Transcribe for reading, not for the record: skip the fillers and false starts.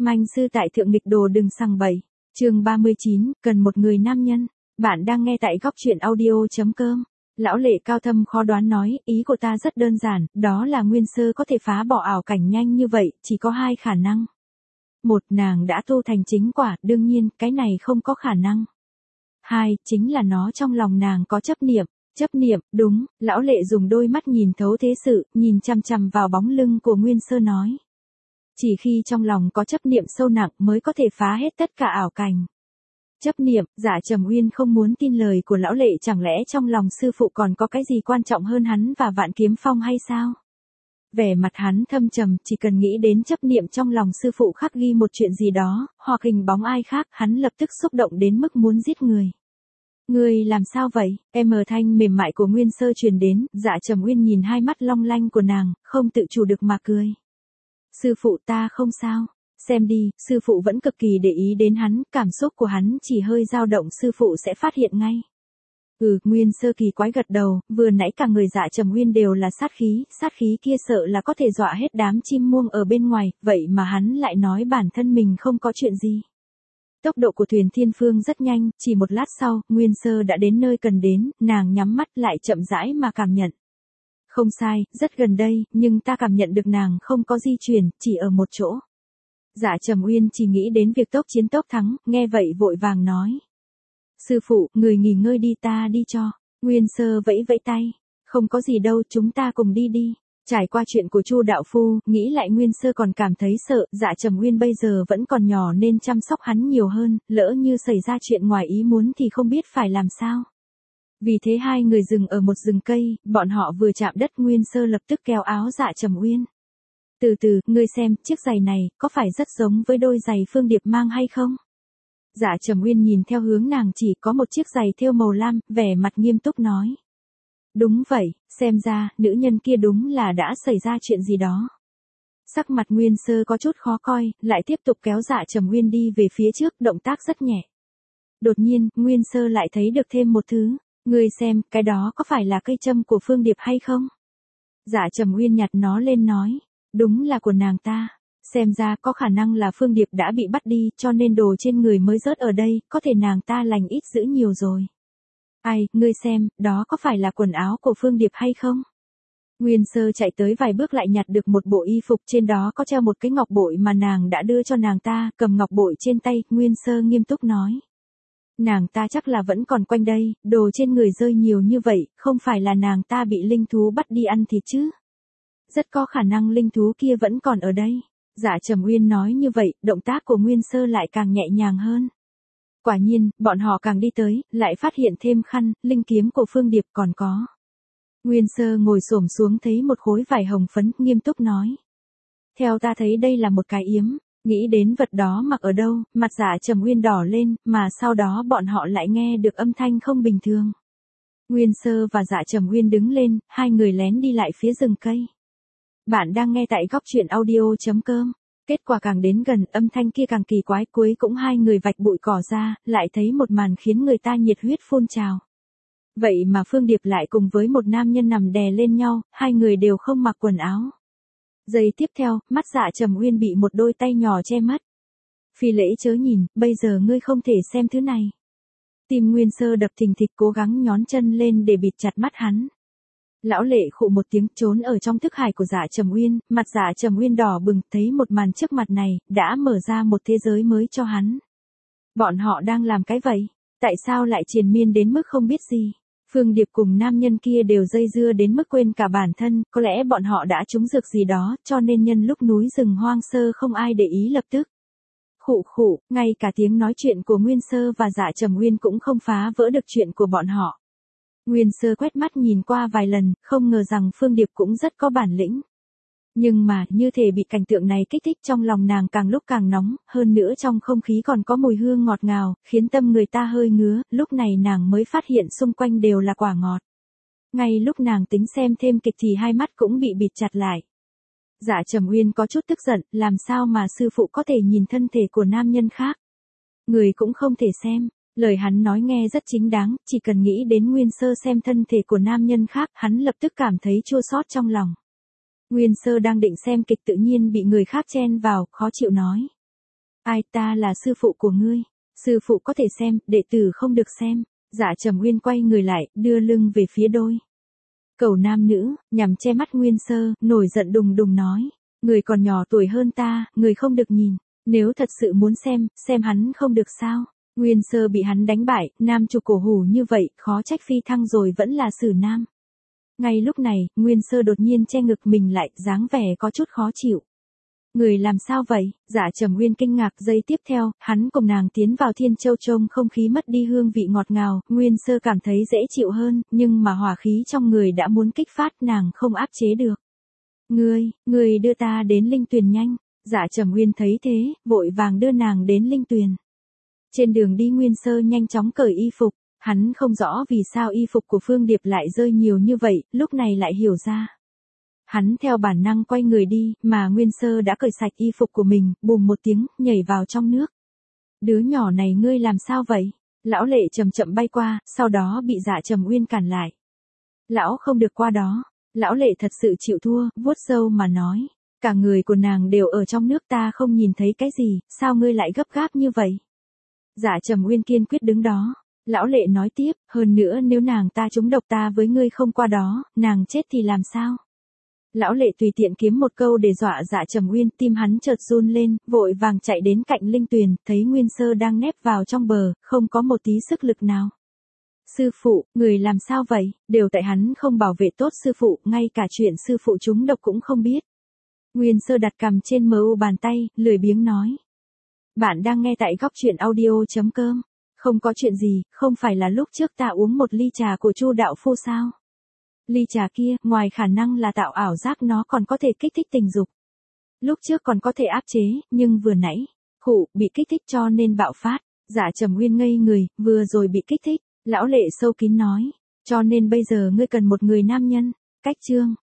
Manh sư tại thượng nghịch đồ đừng sằng bậy. Chương 39, cần một người nam nhân. Bạn đang nghe tại góc truyện audio.com. Lão lệ cao thâm khó đoán nói, ý của ta rất đơn giản, đó là Nguyên Sơ có thể phá bỏ ảo cảnh nhanh như vậy, chỉ có hai khả năng. Một, nàng đã tu thành chính quả, đương nhiên, cái này không có khả năng. Hai, chính là nó trong lòng nàng có chấp niệm. Chấp niệm, đúng, lão lệ dùng đôi mắt nhìn thấu thế sự, nhìn chằm chằm vào bóng lưng của Nguyên Sơ nói. Chỉ khi trong lòng có chấp niệm sâu nặng mới có thể phá hết tất cả ảo cảnh. Chấp niệm, Dạ Trầm Uyên không muốn tin lời của lão lệ, chẳng lẽ trong lòng sư phụ còn có cái gì quan trọng hơn hắn và Vạn Kiếm Phong hay sao? Vẻ mặt hắn thâm trầm, chỉ cần nghĩ đến chấp niệm trong lòng sư phụ khắc ghi một chuyện gì đó, hoặc hình bóng ai khác, hắn lập tức xúc động đến mức muốn giết người. Người làm sao vậy? Thanh mềm mại của Nguyên Sơ truyền đến, Dạ Trầm Uyên nhìn hai mắt long lanh của nàng, không tự chủ được mà cười. Sư phụ ta không sao. Xem đi, sư phụ vẫn cực kỳ để ý đến hắn, cảm xúc của hắn chỉ hơi dao động sư phụ sẽ phát hiện ngay. Nguyên Sơ kỳ quái gật đầu, vừa nãy cả người Dạ Trầm Uyên đều là sát khí kia sợ là có thể dọa hết đám chim muông ở bên ngoài, vậy mà hắn lại nói bản thân mình không có chuyện gì. Tốc độ của thuyền Thiên Phương rất nhanh, chỉ một lát sau, Nguyên Sơ đã đến nơi cần đến, nàng nhắm mắt lại chậm rãi mà cảm nhận. Không sai, rất gần đây, nhưng ta cảm nhận được nàng không có di chuyển, chỉ ở một chỗ. Dạ Trầm Uyên chỉ nghĩ đến việc tốc chiến tốc thắng, nghe vậy vội vàng nói. Sư phụ, người nghỉ ngơi đi, ta đi cho. Nguyên Sơ vẫy vẫy tay. Không có gì đâu, chúng ta cùng đi đi. Trải qua chuyện của Chu đạo phu, nghĩ lại Nguyên Sơ còn cảm thấy sợ, Dạ Trầm Uyên bây giờ vẫn còn nhỏ nên chăm sóc hắn nhiều hơn, lỡ như xảy ra chuyện ngoài ý muốn thì không biết phải làm sao. Vì thế hai người dừng ở một rừng cây, bọn họ vừa chạm đất Nguyên Sơ lập tức kéo áo Dạ Trầm Uyên. Từ từ, ngươi xem, chiếc giày này, có phải rất giống với đôi giày Phương Điệp mang hay không? Dạ Trầm Uyên nhìn theo hướng nàng chỉ có một chiếc giày thêu màu lam, vẻ mặt nghiêm túc nói. Đúng vậy, xem ra, nữ nhân kia đúng là đã xảy ra chuyện gì đó. Sắc mặt Nguyên Sơ có chút khó coi, lại tiếp tục kéo Dạ Trầm Uyên đi về phía trước, động tác rất nhẹ. Đột nhiên, Nguyên Sơ lại thấy được thêm một thứ. Ngươi xem, cái đó có phải là cây châm của Phương Điệp hay không? Dạ Trầm Uyên nhặt nó lên nói. Đúng là của nàng ta. Xem ra có khả năng là Phương Điệp đã bị bắt đi, cho nên đồ trên người mới rớt ở đây, có thể nàng ta lành ít dữ nhiều rồi. Ai, ngươi xem, đó có phải là quần áo của Phương Điệp hay không? Nguyên Sơ chạy tới vài bước lại nhặt được một bộ y phục, trên đó có treo một cái ngọc bội mà nàng đã đưa cho nàng ta, cầm ngọc bội trên tay, Nguyên Sơ nghiêm túc nói. Nàng ta chắc là vẫn còn quanh đây, đồ trên người rơi nhiều như vậy, không phải là nàng ta bị linh thú bắt đi ăn thịt chứ? Rất có khả năng linh thú kia vẫn còn ở đây. Dạ Trầm Uyên nói như vậy, động tác của Nguyên Sơ lại càng nhẹ nhàng hơn. Quả nhiên, bọn họ càng đi tới, lại phát hiện thêm khăn, linh kiếm của Phương Điệp còn có. Nguyên Sơ ngồi xổm xuống thấy một khối vải hồng phấn, nghiêm túc nói. Theo ta thấy đây là một cái yếm, nghĩ đến vật đó mặc ở đâu, mặt Dạ Trầm Uyên đỏ lên, mà sau đó bọn họ lại nghe được âm thanh không bình thường. Nguyên Sơ và Dạ Trầm Uyên đứng lên, hai người lén đi lại phía rừng cây. Bạn đang nghe tại góc truyện audio.com. Kết quả càng đến gần, âm thanh kia càng kỳ quái, cuối cũng hai người vạch bụi cỏ ra, lại thấy một màn khiến người ta nhiệt huyết phun trào. Vậy mà Phương Điệp lại cùng với một nam nhân nằm đè lên nhau, hai người đều không mặc quần áo. Giây tiếp theo, mắt Dạ Trầm Uyên bị một đôi tay nhỏ che mất. Phi lễ chớ nhìn, bây giờ ngươi không thể xem thứ này. Tim Nguyên Sơ đập thình thịch, cố gắng nhón chân lên để bịt chặt mắt hắn. Lão lệ khụ một tiếng, trốn ở trong thức hải của Dạ Trầm Uyên, mặt Dạ Trầm Uyên đỏ bừng, thấy một màn trước mặt này, đã mở ra một thế giới mới cho hắn. Bọn họ đang làm cái vậy? Tại sao lại triền miên đến mức không biết gì? Phương Điệp cùng nam nhân kia đều dây dưa đến mức quên cả bản thân, có lẽ bọn họ đã trúng dược gì đó, cho nên nhân lúc núi rừng hoang sơ không ai để ý lập tức. Khụ, ngay cả tiếng nói chuyện của Nguyên Sơ và Dạ Trầm Uyên cũng không phá vỡ được chuyện của bọn họ. Nguyên Sơ quét mắt nhìn qua vài lần, không ngờ rằng Phương Điệp cũng rất có bản lĩnh. Nhưng mà, như thể bị cảnh tượng này kích thích, trong lòng nàng càng lúc càng nóng, hơn nữa trong không khí còn có mùi hương ngọt ngào, khiến tâm người ta hơi ngứa, lúc này nàng mới phát hiện xung quanh đều là quả ngọt. Ngay lúc nàng tính xem thêm kịch thì hai mắt cũng bị bịt chặt lại. Dạ Trầm Uyên có chút tức giận, làm sao mà sư phụ có thể nhìn thân thể của nam nhân khác? Người cũng không thể xem. Lời hắn nói nghe rất chính đáng, chỉ cần nghĩ đến Nguyên Sơ xem thân thể của nam nhân khác, hắn lập tức cảm thấy chua xót trong lòng. Nguyên Sơ đang định xem kịch tự nhiên bị người khác chen vào, khó chịu nói. Ai, ta là sư phụ của ngươi. Sư phụ có thể xem, đệ tử không được xem. Dạ Trầm Nguyên quay người lại, đưa lưng về phía đôi cầu nam nữ, nhằm che mắt Nguyên Sơ, nổi giận đùng đùng nói. Người còn nhỏ tuổi hơn ta, người không được nhìn. Nếu thật sự muốn xem hắn không được sao. Nguyên Sơ bị hắn đánh bại, nam chủ cổ hủ như vậy, khó trách phi thăng rồi vẫn là Sử Nam. Ngay lúc này, Nguyên Sơ đột nhiên che ngực mình lại, dáng vẻ có chút khó chịu. Người làm sao vậy? Dạ Trầm Nguyên kinh ngạc. Giây tiếp theo, hắn cùng nàng tiến vào Thiên Châu trông không khí mất đi hương vị ngọt ngào, Nguyên Sơ cảm thấy dễ chịu hơn, nhưng mà hỏa khí trong người đã muốn kích phát, nàng không áp chế được. Ngươi đưa ta đến Linh Tuyền nhanh. Dạ Trầm Nguyên thấy thế, vội vàng đưa nàng đến Linh Tuyền. Trên đường đi Nguyên Sơ nhanh chóng cởi y phục, hắn không rõ vì sao y phục của Phương Điệp lại rơi nhiều như vậy, lúc này lại hiểu ra. Hắn theo bản năng quay người đi, mà Nguyên Sơ đã cởi sạch y phục của mình, bùm một tiếng, nhảy vào trong nước. Đứa nhỏ này ngươi làm sao vậy? Lão Lệ chậm chậm bay qua, sau đó bị Dạ Trầm Nguyên cản lại. Lão không được qua đó. Lão Lệ thật sự chịu thua, vuốt râu mà nói. Cả người của nàng đều ở trong nước, ta không nhìn thấy cái gì, sao ngươi lại gấp gáp như vậy? Dạ Trầm Nguyên kiên quyết đứng đó. Lão Lệ nói tiếp, hơn nữa nếu nàng ta trúng độc, ta với ngươi không qua đó, nàng chết thì làm sao? Lão Lệ tùy tiện kiếm một câu để dọa Dạ Trầm Nguyên, tim hắn chợt run lên, vội vàng chạy đến cạnh Linh Tuyền, thấy Nguyên Sơ đang nép vào trong bờ, không có một tí sức lực nào. Sư phụ, người làm sao vậy? Đều tại hắn không bảo vệ tốt sư phụ, ngay cả chuyện sư phụ trúng độc cũng không biết. Nguyên Sơ đặt cằm trên MU bàn tay, lười biếng nói. Bạn đang nghe tại góc truyện audio.com. Không có chuyện gì, không phải là lúc trước ta uống một ly trà của Chu đạo phu sao? Ly trà kia, ngoài khả năng là tạo ảo giác, nó còn có thể kích thích tình dục. Lúc trước còn có thể áp chế, nhưng vừa nãy, bị kích thích cho nên bạo phát. Dạ Trầm Nguyên ngây người, vừa rồi bị kích thích. Lão Lệ sâu kín nói, cho nên bây giờ ngươi cần một người nam nhân. Cách chương